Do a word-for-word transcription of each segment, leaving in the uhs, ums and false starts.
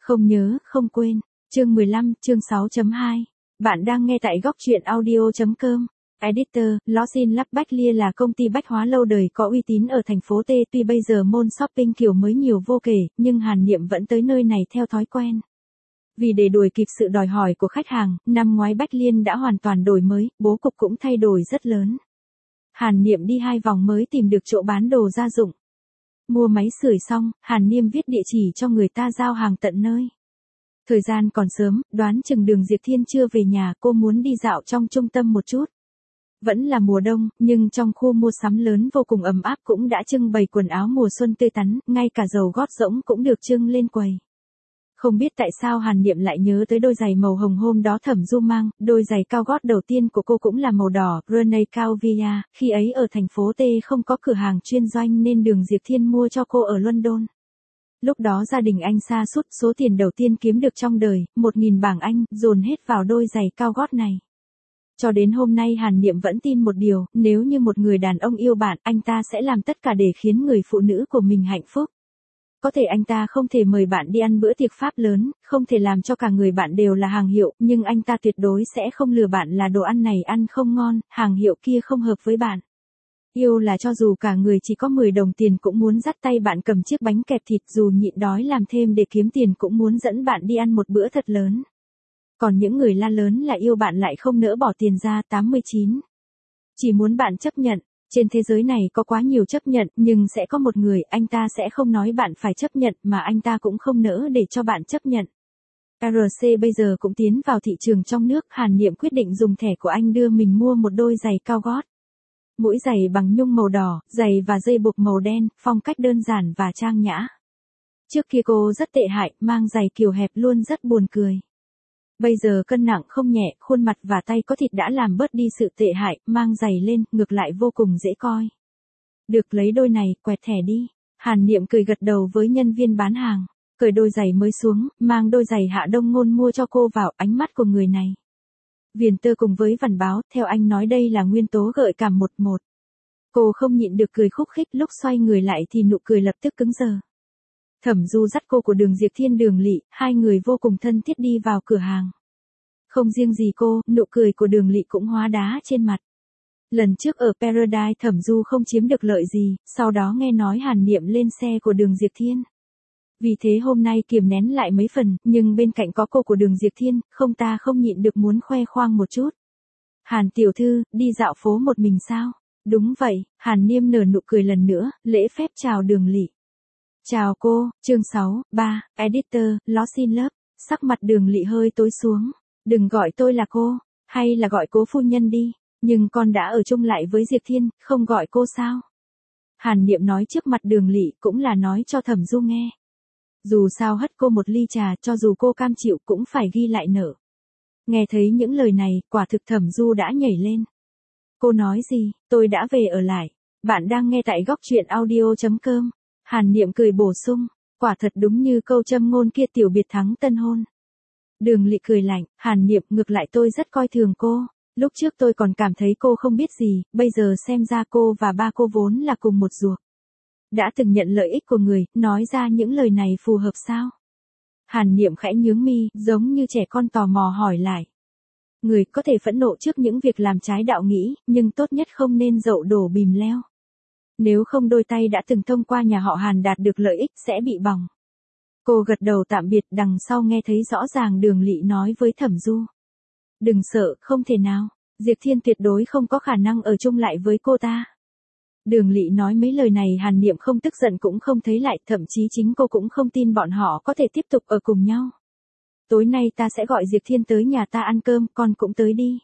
Không nhớ, không quên. Chương mười lăm, chương sáu chấm hai. Bạn đang nghe tại góc truyện audio chấm com. Editor, Login Lab Bách-Lia là công ty bách hóa lâu đời có uy tín ở thành phố T. Tuy bây giờ mall shopping kiểu mới nhiều vô kể, nhưng Hàn Niệm vẫn tới nơi này theo thói quen. Vì để đuổi kịp sự đòi hỏi của khách hàng, năm ngoái Bách Liên đã hoàn toàn đổi mới, bố cục cũng thay đổi rất lớn. Hàn Niệm đi hai vòng mới tìm được chỗ bán đồ gia dụng. Mua máy sưởi xong, Hàn Niệm viết địa chỉ cho người ta giao hàng tận nơi. Thời gian còn sớm, đoán chừng Đường Diệp Thiên chưa về nhà, cô muốn đi dạo trong trung tâm một chút. Vẫn là mùa đông, nhưng trong khu mua sắm lớn vô cùng ấm áp cũng đã trưng bày quần áo mùa xuân tươi tắn, ngay cả dầu gót rỗng cũng được trưng lên quầy. Không biết tại sao Hàn Niệm lại nhớ tới đôi giày màu hồng hôm đó Thẩm Du mang, đôi giày cao gót đầu tiên của cô cũng là màu đỏ, Rene Caviar, khi ấy ở thành phố T không có cửa hàng chuyên doanh nên Đường Diệp Thiên mua cho cô ở London. Lúc đó gia đình anh sa sút, số tiền đầu tiên kiếm được trong đời, một nghìn bảng Anh, dồn hết vào đôi giày cao gót này. Cho đến hôm nay Hàn Niệm vẫn tin một điều, nếu như một người đàn ông yêu bạn, anh ta sẽ làm tất cả để khiến người phụ nữ của mình hạnh phúc. Có thể anh ta không thể mời bạn đi ăn bữa tiệc Pháp lớn, không thể làm cho cả người bạn đều là hàng hiệu, nhưng anh ta tuyệt đối sẽ không lừa bạn là đồ ăn này ăn không ngon, hàng hiệu kia không hợp với bạn. Yêu là cho dù cả người chỉ có mười đồng tiền cũng muốn dắt tay bạn cầm chiếc bánh kẹp thịt, dù nhịn đói làm thêm để kiếm tiền cũng muốn dẫn bạn đi ăn một bữa thật lớn. Còn những người la lớn là yêu bạn lại không nỡ bỏ tiền ra. Tám mươi chín. Chỉ muốn bạn chấp nhận. Trên thế giới này có quá nhiều chấp nhận, nhưng sẽ có một người, anh ta sẽ không nói bạn phải chấp nhận, mà anh ta cũng không nỡ để cho bạn chấp nhận. rờ xê bây giờ cũng tiến vào thị trường trong nước, Hàn Niệm quyết định dùng thẻ của anh đưa mình mua một đôi giày cao gót. Mũi giày bằng nhung màu đỏ, giày và dây buộc màu đen, phong cách đơn giản và trang nhã. Trước kia cô rất tệ hại, mang giày kiểu hẹp luôn rất buồn cười. Bây giờ cân nặng không nhẹ, khuôn mặt và tay có thịt đã làm bớt đi sự tệ hại, mang giày lên, ngược lại vô cùng dễ coi. Được, lấy đôi này, quẹt thẻ đi. Hàn Niệm cười gật đầu với nhân viên bán hàng, cởi đôi giày mới xuống, mang đôi giày Hạ Đông Ngôn mua cho cô vào. Ánh mắt của người này viền tơ cùng với vằn báo, theo anh nói đây là nguyên tố gợi cảm một một. Cô không nhịn được cười khúc khích, lúc xoay người lại thì nụ cười lập tức cứng đờ. Thẩm Du dắt cô của Đường Diệp Thiên Đường Lỵ, hai người vô cùng thân thiết đi vào cửa hàng. Không riêng gì cô, nụ cười của Đường Lỵ cũng hóa đá trên mặt. Lần trước ở Paradise Thẩm Du không chiếm được lợi gì, sau đó nghe nói Hàn Niệm lên xe của Đường Diệp Thiên. Vì thế hôm nay kiềm nén lại mấy phần, nhưng bên cạnh có cô của Đường Diệp Thiên, không ta không nhịn được muốn khoe khoang một chút. Hàn tiểu thư, đi dạo phố một mình sao? Đúng vậy, Hàn Niệm nở nụ cười lần nữa, lễ phép chào Đường Lỵ. Chào cô, chương sáu, ba, Editor, Login Lab. Sắc mặt Đường Lỵ hơi tối xuống. Đừng gọi tôi là cô, hay là gọi cố phu nhân đi, nhưng con đã ở chung lại với Diệp Thiên, không gọi cô sao? Hàn Niệm nói trước mặt Đường Lỵ cũng là nói cho Thẩm Du nghe. Dù sao hất cô một ly trà, cho dù cô cam chịu cũng phải ghi lại nợ. Nghe thấy những lời này, quả thực Thẩm Du đã nhảy lên. Cô nói gì, tôi đã về ở lại. Bạn đang nghe tại góc truyện audio chấm com. Hàn Niệm cười bổ sung, quả thật đúng như câu châm ngôn kia, tiểu biệt thắng tân hôn. Đường Lỵ cười lạnh, Hàn Niệm, ngược lại tôi rất coi thường cô. Lúc trước tôi còn cảm thấy cô không biết gì, bây giờ xem ra cô và ba cô vốn là cùng một ruột. Đã từng nhận lợi ích của người, nói ra những lời này phù hợp sao? Hàn Niệm khẽ nhướng mi, giống như trẻ con tò mò hỏi lại. Người có thể phẫn nộ trước những việc làm trái đạo nghĩa, nhưng tốt nhất không nên dậu đổ bìm leo. Nếu không đôi tay đã từng thông qua nhà họ Hàn đạt được lợi ích sẽ bị bỏng. Cô gật đầu tạm biệt, đằng sau nghe thấy rõ ràng Đường Lỵ nói với Thẩm Du. Đừng sợ, không thể nào, Diệp Thiên tuyệt đối không có khả năng ở chung lại với cô ta. Đường Lỵ nói mấy lời này Hàn Niệm không tức giận cũng không thấy lại, thậm chí chính cô cũng không tin bọn họ có thể tiếp tục ở cùng nhau. Tối nay ta sẽ gọi Diệp Thiên tới nhà ta ăn cơm, con cũng tới đi.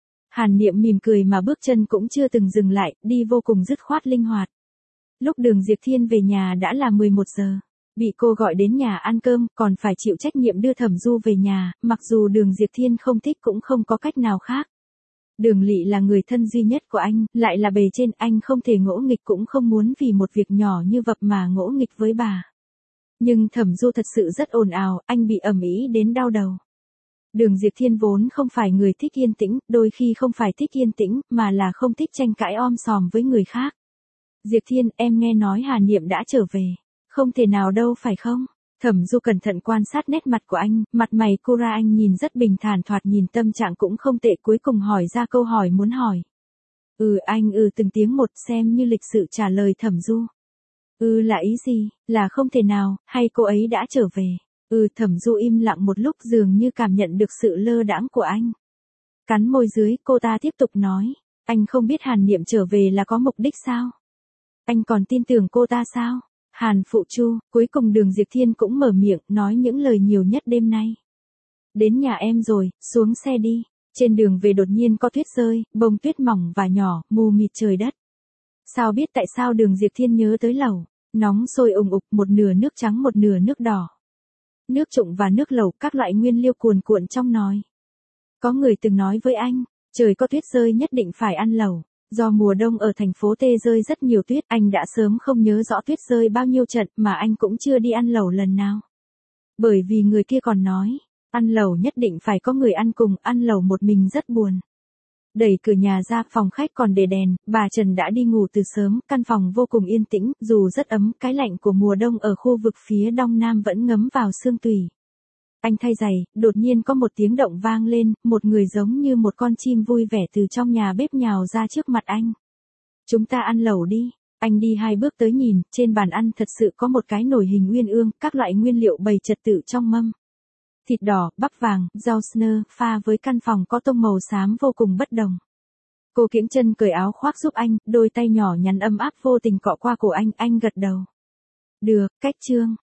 Hàn Niệm mỉm cười mà bước chân cũng chưa từng dừng lại, đi vô cùng dứt khoát linh hoạt. Lúc Đường Diệp Thiên về nhà đã là mười một giờ. Bị cô gọi đến nhà ăn cơm, còn phải chịu trách nhiệm đưa Thẩm Du về nhà, mặc dù Đường Diệp Thiên không thích cũng không có cách nào khác. Đường Lỵ là người thân duy nhất của anh, lại là bề trên, anh không thể ngỗ nghịch, cũng không muốn vì một việc nhỏ như vậy mà ngỗ nghịch với bà. Nhưng Thẩm Du thật sự rất ồn ào, anh bị ầm ĩ đến đau đầu. Đường Diệp Thiên vốn không phải người thích yên tĩnh, đôi khi không phải thích yên tĩnh, mà là không thích tranh cãi om sòm với người khác. Diệp Thiên, em nghe nói Hàn Niệm đã trở về. Không thể nào đâu phải không? Thẩm Du cẩn thận quan sát nét mặt của anh, mặt mày cô ra anh nhìn rất bình thản, thoạt nhìn tâm trạng cũng không tệ, cuối cùng hỏi ra câu hỏi muốn hỏi. Ừ anh ừ từng tiếng một, xem như lịch sự trả lời Thẩm Du. Ừ là ý gì, là không thể nào, hay cô ấy đã trở về? Ừ Thẩm Du im lặng một lúc, dường như cảm nhận được sự lơ đãng của anh. Cắn môi dưới, cô ta tiếp tục nói. Anh không biết Hàn Niệm trở về là có mục đích sao? Anh còn tin tưởng cô ta sao? Hàn Phụ Chu, cuối cùng Đường Diệp Thiên cũng mở miệng, nói những lời nhiều nhất đêm nay. Đến nhà em rồi, xuống xe đi. Trên đường về đột nhiên có tuyết rơi, bông tuyết mỏng và nhỏ, mù mịt trời đất. Sao biết tại sao Đường Diệp Thiên nhớ tới lẩu, nóng sôi ùng ục, một nửa nước trắng một nửa nước đỏ. Nước trụng và nước lẩu, các loại nguyên liệu cuồn cuộn trong nồi. Có người từng nói với anh, trời có tuyết rơi nhất định phải ăn lẩu. Do mùa đông ở thành phố T rơi rất nhiều tuyết, anh đã sớm không nhớ rõ tuyết rơi bao nhiêu trận mà anh cũng chưa đi ăn lẩu lần nào. Bởi vì người kia còn nói, ăn lẩu nhất định phải có người ăn cùng, ăn lẩu một mình rất buồn. Đẩy cửa nhà ra, phòng khách còn để đèn, bà Trần đã đi ngủ từ sớm, căn phòng vô cùng yên tĩnh, dù rất ấm, cái lạnh của mùa đông ở khu vực phía đông nam vẫn ngấm vào xương tủy. Anh thay giày, đột nhiên có một tiếng động vang lên, một người giống như một con chim vui vẻ từ trong nhà bếp nhào ra trước mặt anh. Chúng ta ăn lẩu đi. Anh đi hai bước tới nhìn, trên bàn ăn thật sự có một cái nồi hình uyên ương, các loại nguyên liệu bày trật tự trong mâm. Thịt đỏ, bắp vàng, rau snơ, pha với căn phòng có tông màu xám vô cùng bất đồng. Cô kiễng chân cởi áo khoác giúp anh, đôi tay nhỏ nhắn ấm áp vô tình cọ qua cổ anh, anh gật đầu. Được, cách chương.